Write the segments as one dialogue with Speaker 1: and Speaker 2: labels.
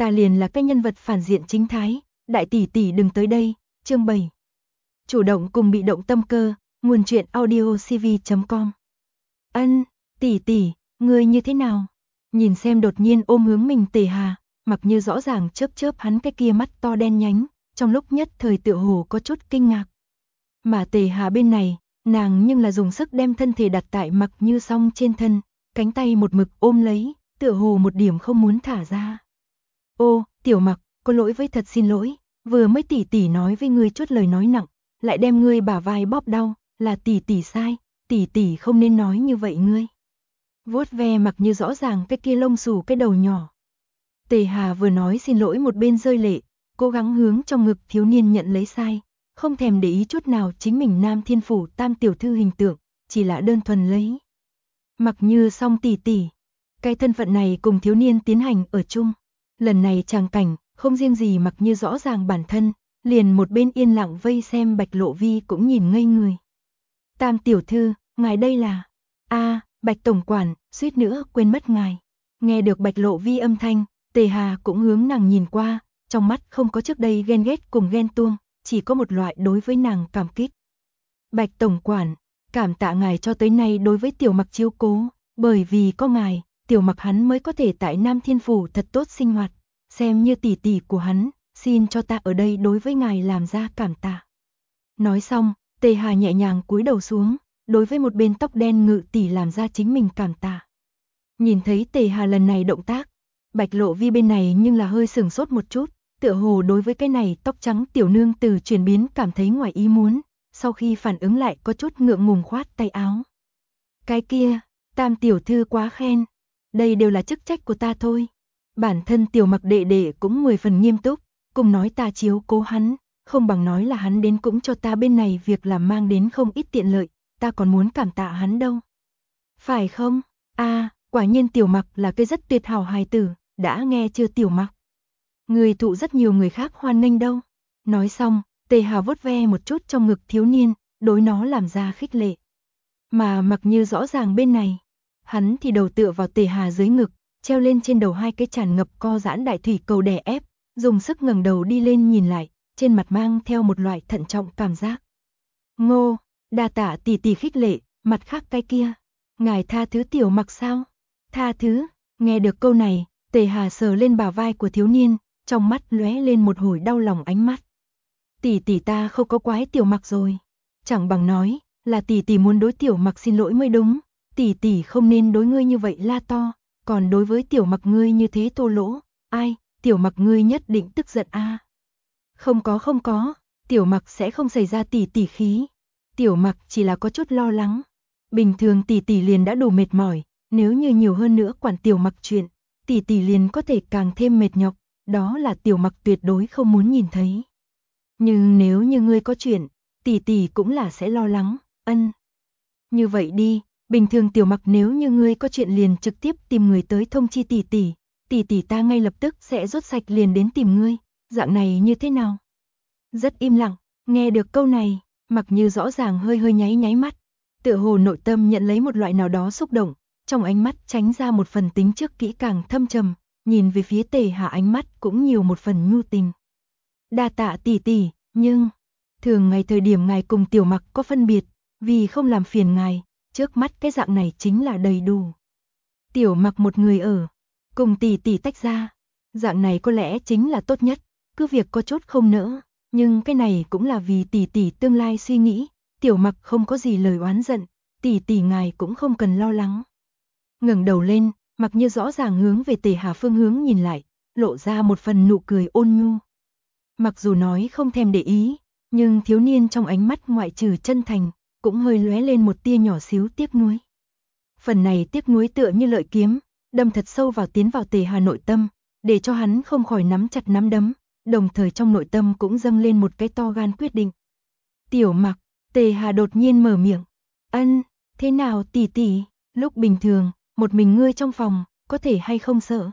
Speaker 1: ta liền là cái nhân vật phản diện chính thái, đại tỷ tỷ đừng tới đây. Chương 7. Chủ động cùng bị động tâm cơ, nguồn truyện audio cv.com. Ân, tỷ tỷ, ngươi như thế nào? Nhìn xem đột nhiên ôm hướng mình Tề Hà, Mặc Như rõ ràng chớp chớp hắn cái kia mắt to đen nhánh, trong lúc nhất thời tựa hồ có chút kinh ngạc. Mà Tề Hà bên này, nàng nhưng là dùng sức đem thân thể đặt tại Mặc Như song trên thân, cánh tay một mực ôm lấy, tựa hồ một điểm không muốn thả ra. Ô, Tiểu Mặc, có lỗi với, thật xin lỗi, vừa mới tỷ tỷ nói với ngươi chút lời nói nặng, lại đem ngươi bả vai bóp đau, là tỷ tỷ sai, tỷ tỷ không nên nói như vậy ngươi. Vuốt ve Mặc Như rõ ràng cái kia lông xù cái đầu nhỏ. Tề Hà vừa nói xin lỗi một bên rơi lệ, cố gắng hướng trong ngực thiếu niên nhận lấy sai, không thèm để ý chút nào chính mình Nam Thiên Phủ Tam tiểu thư hình tượng, chỉ là đơn thuần lấy. Mặc Như song tỷ tỷ, cái thân phận này cùng thiếu niên tiến hành ở chung. Lần này tràng cảnh, không riêng gì Mặc Như rõ ràng bản thân, liền một bên yên lặng vây xem Bạch Lộ Vi cũng nhìn ngây người. Tam tiểu thư, ngài đây là... Bạch tổng quản, suýt nữa quên mất ngài. Nghe được Bạch Lộ Vi âm thanh, Tề Hà cũng hướng nàng nhìn qua, trong mắt không có trước đây ghen ghét cùng ghen tuông, chỉ có một loại đối với nàng cảm kích. Bạch tổng quản, cảm tạ ngài cho tới nay đối với Tiểu Mặc chiếu cố, bởi vì có ngài, Tiểu Mặc hắn mới có thể tại Nam Thiên Phủ thật tốt sinh hoạt, xem như tỷ tỷ của hắn, xin cho ta ở đây đối với ngài làm ra cảm tạ. Nói xong, Tề Hà nhẹ nhàng cúi đầu xuống, đối với một bên tóc đen Ngự tỷ làm ra chính mình cảm tạ. Nhìn thấy Tề Hà lần này động tác, Bạch Lộ Vi bên này nhưng là hơi sửng sốt một chút, tựa hồ đối với cái này tóc trắng tiểu nương từ chuyển biến cảm thấy ngoài ý muốn, sau khi phản ứng lại có chút ngượng ngùng khoát tay áo. Cái kia, Tam tiểu thư quá khen, đây đều là chức trách của ta thôi. Bản thân Tiểu Mặc đệ đệ cũng 10 phần nghiêm túc, cùng nói ta chiếu cố hắn, không bằng nói là hắn đến cũng cho ta bên này việc làm mang đến không ít tiện lợi, ta còn muốn cảm tạ hắn đâu. Phải không? Quả nhiên Tiểu Mặc là cái rất tuyệt hảo hài tử, đã nghe chưa Tiểu Mặc? Người thụ rất nhiều người khác hoan nghênh đâu. Nói xong, Tề Hà vuốt ve một chút trong ngực thiếu niên, đối nó làm ra khích lệ. Mà Mặc Như rõ ràng bên này, hắn thì đầu tựa vào Tề Hà dưới ngực, treo lên trên đầu hai cái tràn ngập co giãn đại thủy cầu đè ép, dùng sức ngẩng đầu đi lên nhìn lại, trên mặt mang theo một loại thận trọng cảm giác. Ngô, đa tạ tỷ tỷ khích lệ, mặt khác cái kia, ngài tha thứ Tiểu Mặc sao? Tha thứ, nghe được câu này, Tề Hà sờ lên bả vai của thiếu niên, trong mắt lóe lên một hồi đau lòng ánh mắt. Tỷ tỷ ta không có quái Tiểu Mặc rồi, chẳng bằng nói là tỷ tỷ muốn đối Tiểu Mặc xin lỗi mới đúng, tỷ tỷ không nên đối ngươi như vậy la to, còn đối với Tiểu Mặc ngươi như thế thô lỗ, ai, Tiểu Mặc ngươi nhất định tức giận a. Không có, Tiểu Mặc sẽ không xảy ra tỷ tỷ khí. Tiểu Mặc chỉ là có chút lo lắng. Bình thường tỷ tỷ liền đã đủ mệt mỏi, nếu như nhiều hơn nữa quản Tiểu Mặc chuyện, tỷ tỷ liền có thể càng thêm mệt nhọc, đó là Tiểu Mặc tuyệt đối không muốn nhìn thấy. Nhưng nếu như ngươi có chuyện, tỷ tỷ cũng là sẽ lo lắng, ân. Như vậy đi, bình thường Tiểu Mặc nếu như ngươi có chuyện liền trực tiếp tìm người tới thông chi tỷ tỷ ta ngay lập tức sẽ rút sạch liền đến tìm ngươi, dạng này như thế nào? Rất im lặng, nghe được câu này, Mặc Như rõ ràng hơi nháy mắt, tựa hồ nội tâm nhận lấy một loại nào đó xúc động, trong ánh mắt tránh ra một phần tính trước kỹ càng thâm trầm, nhìn về phía Tề Hà ánh mắt cũng nhiều một phần nhu tình. Đa tạ tỷ tỷ, nhưng thường ngày thời điểm ngài cùng Tiểu Mặc có phân biệt, vì không làm phiền ngài, trước mắt cái dạng này chính là đầy đủ. Tiểu Mặc một người ở, cùng tỷ tỷ tách ra, dạng này có lẽ chính là tốt nhất, cứ việc có chút không nỡ, nhưng cái này cũng là vì tỷ tỷ tương lai suy nghĩ, Tiểu Mặc không có gì lời oán giận, tỷ tỷ ngài cũng không cần lo lắng. Ngẩng đầu lên, Mặc Như rõ ràng hướng về Tề Hà phương hướng nhìn lại, lộ ra một phần nụ cười ôn nhu. Mặc dù nói không thèm để ý, nhưng thiếu niên trong ánh mắt ngoại trừ chân thành, cũng hơi lóe lên một tia nhỏ xíu tiếc nuối. Phần này tiếc nuối tựa như lợi kiếm, đâm thật sâu vào tiến vào Tề Hà nội tâm, để cho hắn không khỏi nắm chặt nắm đấm, đồng thời trong nội tâm cũng dâng lên một cái to gan quyết định. Tiểu Mặc, Tề Hà đột nhiên mở miệng. Ân, thế nào tỷ tỷ, lúc bình thường, một mình ngươi trong phòng, có thể hay không sợ?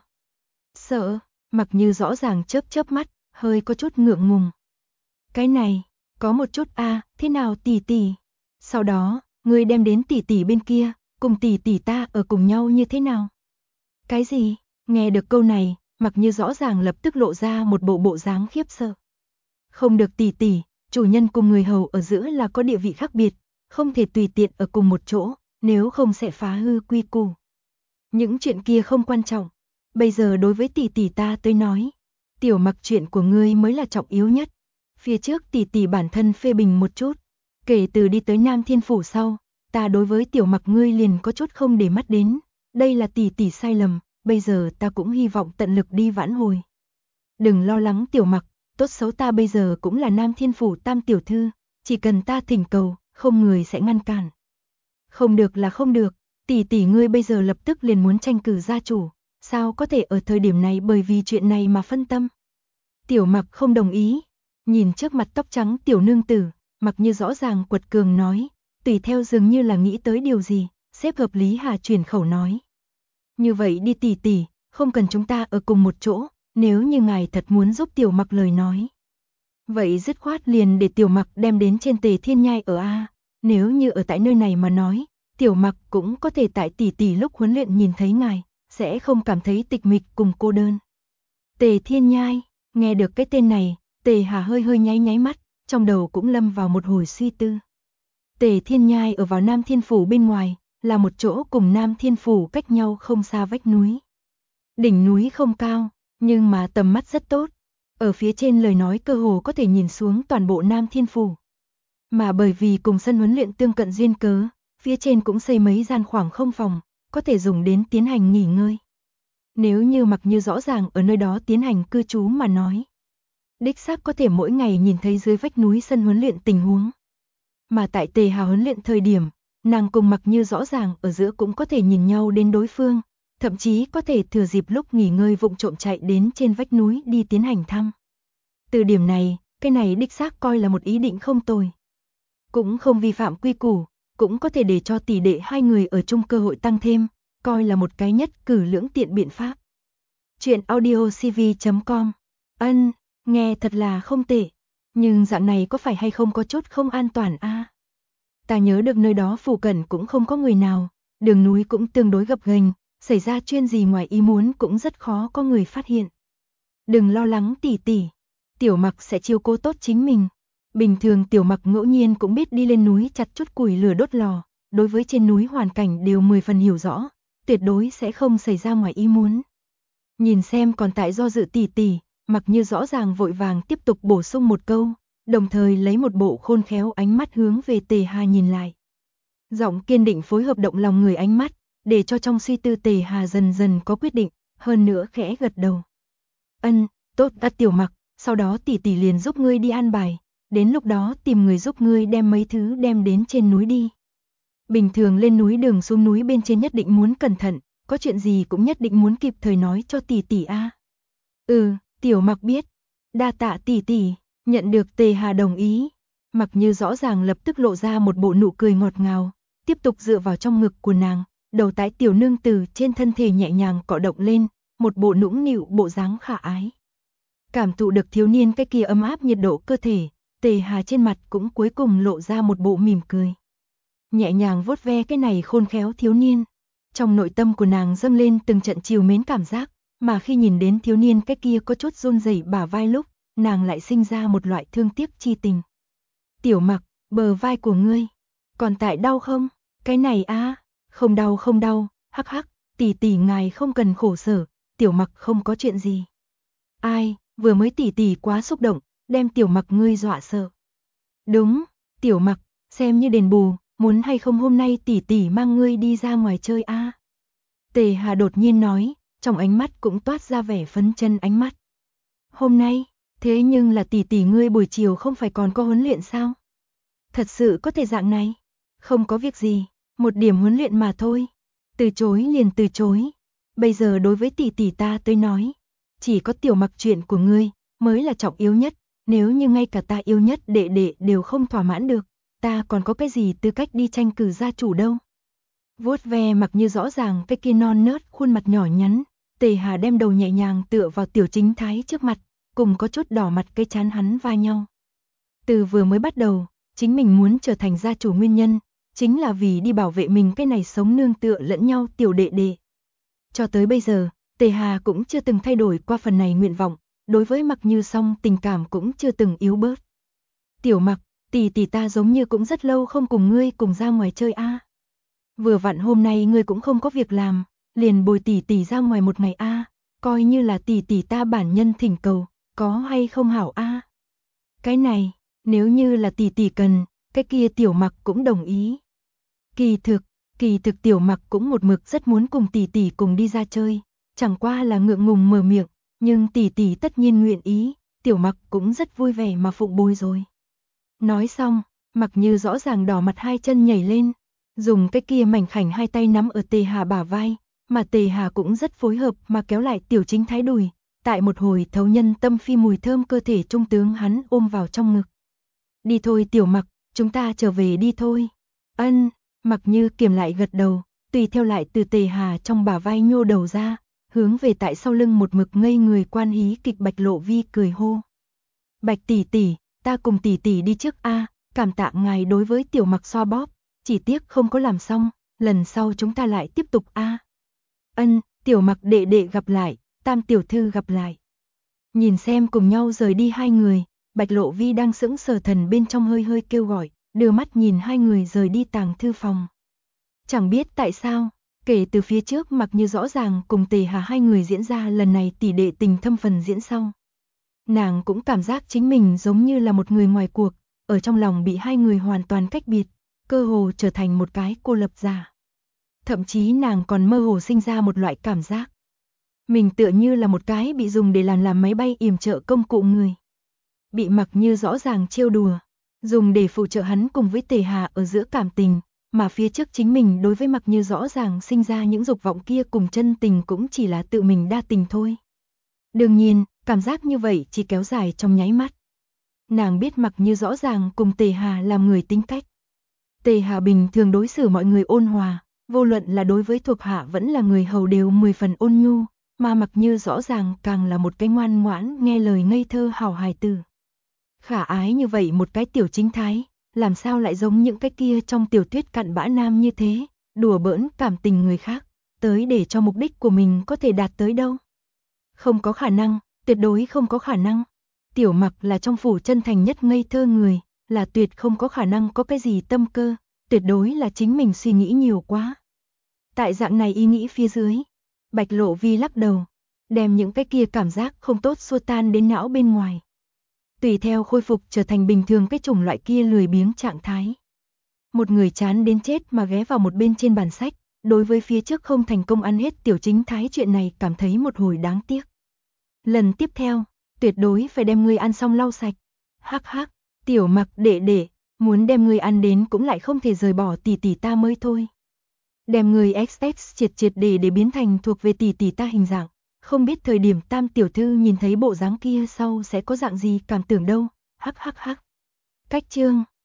Speaker 1: Sợ, Mặc Như rõ ràng chớp mắt, hơi có chút ngượng ngùng. Cái này, có một chút thế nào tỷ tỷ? Sau đó, ngươi đem đến tỷ tỷ bên kia, cùng tỷ tỷ ta ở cùng nhau như thế nào? Cái gì? Nghe được câu này, Mặc Như rõ ràng lập tức lộ ra một bộ dáng khiếp sợ. Không được tỷ tỷ, chủ nhân cùng người hầu ở giữa là có địa vị khác biệt, không thể tùy tiện ở cùng một chỗ, nếu không sẽ phá hư quy củ. Những chuyện kia không quan trọng, bây giờ đối với tỷ tỷ ta tới nói, Tiểu Mặc chuyện của ngươi mới là trọng yếu nhất. Phía trước tỷ tỷ bản thân phê bình một chút, kể từ đi tới Nam Thiên Phủ sau, ta đối với Tiểu Mặc ngươi liền có chút không để mắt đến, đây là tỷ tỷ sai lầm, bây giờ ta cũng hy vọng tận lực đi vãn hồi. Đừng lo lắng Tiểu Mặc, tốt xấu ta bây giờ cũng là Nam Thiên Phủ tam tiểu thư, chỉ cần ta thỉnh cầu, không người sẽ ngăn cản. Không được là không được, tỷ tỷ ngươi bây giờ lập tức liền muốn tranh cử gia chủ, sao có thể ở thời điểm này bởi vì chuyện này mà phân tâm. Tiểu Mặc không đồng ý, nhìn trước mặt tóc trắng tiểu nương tử, Mặc Như rõ ràng quật cường nói, tùy theo dường như là nghĩ tới điều gì, xếp hợp Lý Hà chuyển khẩu nói. Như vậy đi tỷ tỷ, không cần chúng ta ở cùng một chỗ, nếu như ngài thật muốn giúp Tiểu Mặc lời nói. Vậy dứt khoát liền để Tiểu Mặc đem đến trên Tề Thiên Nhai ở A, nếu như ở tại nơi này mà nói, Tiểu Mặc cũng có thể tại tỷ tỷ lúc huấn luyện nhìn thấy ngài, sẽ không cảm thấy tịch mịch cùng cô đơn. Tề Thiên Nhai, nghe được cái tên này, Tề Hà hơi nháy mắt, trong đầu cũng lâm vào một hồi suy tư. Tề Thiên Nhai ở vào Nam Thiên Phủ bên ngoài, là một chỗ cùng Nam Thiên Phủ cách nhau không xa vách núi. Đỉnh núi không cao, nhưng mà tầm mắt rất tốt. Ở phía trên lời nói cơ hồ có thể nhìn xuống toàn bộ Nam Thiên Phủ. Mà bởi vì cùng sân huấn luyện tương cận duyên cớ, phía trên cũng xây mấy gian khoảng không phòng, có thể dùng đến tiến hành nghỉ ngơi. Nếu như Mặc Như rõ ràng ở nơi đó tiến hành cư trú mà nói, đích xác có thể mỗi ngày nhìn thấy dưới vách núi sân huấn luyện tình huống. Mà tại Tề Hà huấn luyện thời điểm, nàng cùng Mặc Như rõ ràng ở giữa cũng có thể nhìn nhau đến đối phương, thậm chí có thể thừa dịp lúc nghỉ ngơi vụng trộm chạy đến trên vách núi đi tiến hành thăm. Từ điểm này, cái này đích xác coi là một ý định không tồi. Cũng không vi phạm quy củ, cũng có thể để cho tỷ đệ hai người ở chung cơ hội tăng thêm, coi là một cái nhất cử lưỡng tiện biện pháp. Chuyện audiocv.com. Nghe thật là không tệ, nhưng dạng này có phải hay không có chút không an toàn a? Ta nhớ được nơi đó phụ cận cũng không có người nào, đường núi cũng tương đối gập ghềnh, xảy ra chuyện gì ngoài ý muốn cũng rất khó có người phát hiện. Đừng lo lắng tỷ tỷ, Tiểu Mặc sẽ chiếu cố tốt chính mình. Bình thường Tiểu Mặc ngẫu nhiên cũng biết đi lên núi chặt chút củi lửa đốt lò, đối với trên núi hoàn cảnh đều 10 phần hiểu rõ, tuyệt đối sẽ không xảy ra ngoài ý muốn. Nhìn xem còn tại do dự tỷ tỷ, Mặc Như rõ ràng vội vàng tiếp tục bổ sung một câu, đồng thời lấy một bộ khôn khéo ánh mắt hướng về Tề Hà nhìn lại. Giọng kiên định phối hợp động lòng người ánh mắt, để cho trong suy tư Tề Hà dần dần có quyết định, hơn nữa khẽ gật đầu. Tốt đã Tiểu Mặc, sau đó tỷ tỷ liền giúp ngươi đi an bài, đến lúc đó tìm người giúp ngươi đem mấy thứ đem đến trên núi đi. Bình thường lên núi đường xuống núi bên trên nhất định muốn cẩn thận, có chuyện gì cũng nhất định muốn kịp thời nói cho tỷ tỷ a. Tiểu Mặc biết. Đa tạ tỷ tỷ. Nhận được Tề Hà đồng ý, Mặc Như rõ ràng lập tức lộ ra một bộ nụ cười ngọt ngào, tiếp tục dựa vào trong ngực của nàng, đầu tái tiểu nương tử trên thân thể nhẹ nhàng cọ động lên, một bộ nũng nịu bộ dáng khả ái. Cảm thụ được thiếu niên cái kia ấm áp nhiệt độ cơ thể, Tề Hà trên mặt cũng cuối cùng lộ ra một bộ mỉm cười. Nhẹ nhàng vuốt ve cái này khôn khéo thiếu niên, trong nội tâm của nàng dâng lên từng trận trìu mến cảm giác, mà khi nhìn đến thiếu niên cái kia có chút run rẩy bả vai lúc, nàng lại sinh ra một loại thương tiếc chi tình. Tiểu Mặc, bờ vai của ngươi còn tại đau không? Cái này không đau, hắc hắc, tỷ tỷ ngài không cần khổ sở, Tiểu Mặc không có chuyện gì. Ai, vừa mới tỷ tỷ quá xúc động, đem Tiểu Mặc ngươi dọa sợ. Đúng, Tiểu Mặc, xem như đền bù, muốn hay không hôm nay tỷ tỷ mang ngươi đi ra ngoài chơi a? Tề Hà đột nhiên nói, trong ánh mắt cũng toát ra vẻ phấn chân ánh mắt. Hôm nay, thế nhưng là tỷ tỷ ngươi buổi chiều không phải còn có huấn luyện sao? Thật sự có thể dạng này? Không có việc gì, một điểm huấn luyện mà thôi. Từ chối liền từ chối. Bây giờ đối với tỷ tỷ ta tới nói, chỉ có Tiểu Mặc chuyện của ngươi mới là trọng yếu nhất, nếu như ngay cả ta yêu nhất đệ đệ đều không thỏa mãn được, ta còn có cái gì tư cách đi tranh cử gia chủ đâu. Vuốt ve Mặc Như rõ ràng cái kia non nớt khuôn mặt nhỏ nhắn, Tề Hà đem đầu nhẹ nhàng tựa vào Tiểu Chính Thái trước mặt, cùng có chút đỏ mặt cái trán hắn va nhau. Từ vừa mới bắt đầu, chính mình muốn trở thành gia chủ nguyên nhân, chính là vì đi bảo vệ mình cái này sống nương tựa lẫn nhau tiểu đệ đệ. Cho tới bây giờ, Tề Hà cũng chưa từng thay đổi qua phần này nguyện vọng, đối với Mặc Như Song tình cảm cũng chưa từng yếu bớt. Tiểu Mặc, tỷ ta giống như cũng rất lâu không cùng ngươi cùng ra ngoài chơi a. Vừa vặn hôm nay ngươi cũng không có việc làm, liền bồi tỷ ra ngoài một ngày a, coi như là tỷ ta bản nhân thỉnh cầu, có hay không hảo a? Cái này, nếu như là tỷ cần, cái kia Tiểu Mặc cũng đồng ý. Kỳ thực Tiểu Mặc cũng một mực rất muốn cùng tỷ cùng đi ra chơi, chẳng qua là ngượng ngùng mở miệng, nhưng tỷ tất nhiên nguyện ý, Tiểu Mặc cũng rất vui vẻ mà phụng bồi rồi. Nói xong, Mặc Như rõ ràng đỏ mặt hai chân nhảy lên, dùng cái kia mảnh khảnh hai tay nắm ở Tề Hà bả vai, mà Tề Hà cũng rất phối hợp mà kéo lại Tiểu Chính Thái đùi, tại một hồi thấu nhân tâm phi mùi thơm cơ thể trung tướng hắn ôm vào trong ngực. Đi thôi Tiểu Mặc, chúng ta trở về đi thôi. Ân, Mặc Như kiềm lại gật đầu, tùy theo lại từ Tề Hà trong bả vai nhô đầu ra, hướng về tại sau lưng một mực ngây người quan hí kịch Bạch Lộ Vi cười hô. Bạch tỷ, ta cùng tỷ đi trước a, cảm tạ ngài đối với Tiểu Mặc xoa bóp, chỉ tiếc không có làm xong, lần sau chúng ta lại tiếp tục a. Ân, Tiểu Mặc đệ gặp lại, Tam tiểu thư gặp lại. Nhìn xem cùng nhau rời đi hai người, Bạch Lộ Vi đang sững sờ thần bên trong hơi kêu gọi, đưa mắt nhìn hai người rời đi tàng thư phòng. Chẳng biết tại sao, kể từ phía trước Mặc Như rõ ràng cùng Tề Hà hai người diễn ra lần này tỷ đệ tình thâm phần diễn sau. Nàng cũng cảm giác chính mình giống như là một người ngoài cuộc, ở trong lòng bị hai người hoàn toàn cách biệt, cơ hồ trở thành một cái cô lập giả. Thậm chí nàng còn mơ hồ sinh ra một loại cảm giác. Mình tựa như là một cái bị dùng để làm máy bay yểm trợ công cụ người. Bị Mặc Như rõ ràng trêu đùa, dùng để phụ trợ hắn cùng với Tề Hà ở giữa cảm tình, mà phía trước chính mình đối với Mặc Như rõ ràng sinh ra những dục vọng kia cùng chân tình cũng chỉ là tự mình đa tình thôi. Đương nhiên, cảm giác như vậy chỉ kéo dài trong nháy mắt. Nàng biết Mặc Như rõ ràng cùng Tề Hà làm người tính cách. Tề Hà bình thường đối xử mọi người ôn hòa, vô luận là đối với thuộc hạ vẫn là người hầu đều 10 phần ôn nhu, mà Mặc Như rõ ràng càng là một cái ngoan ngoãn nghe lời ngây thơ hảo hài tử. Khả ái như vậy một cái Tiểu Chính Thái, làm sao lại giống những cái kia trong tiểu thuyết cặn bã nam như thế, đùa bỡn cảm tình người khác, tới để cho mục đích của mình có thể đạt tới đâu. Không có khả năng, tuyệt đối không có khả năng. Tiểu Mặc là trong phủ chân thành nhất ngây thơ người, là tuyệt không có khả năng có cái gì tâm cơ, tuyệt đối là chính mình suy nghĩ nhiều quá. Tại dạng này ý nghĩ phía dưới, Bạch Lộ Vi lắc đầu, đem những cái kia cảm giác không tốt xua tan đến não bên ngoài. Tùy theo khôi phục trở thành bình thường cái chủng loại kia lười biếng trạng thái. Một người chán đến chết mà ghé vào một bên trên bàn sách, đối với phía trước không thành công ăn hết Tiểu Chính Thái chuyện này cảm thấy một hồi đáng tiếc. Lần tiếp theo, tuyệt đối phải đem ngươi ăn xong lau sạch. Hắc hắc, Tiểu Mặc đệ, muốn đem ngươi ăn đến cũng lại không thể rời bỏ tỷ ta mới thôi. Đem ngươi XX triệt để biến thành thuộc về tỷ ta hình dạng. Không biết thời điểm Tam tiểu thư nhìn thấy bộ dáng kia sau sẽ có dạng gì cảm tưởng đâu. Hắc hắc hắc. Cách chương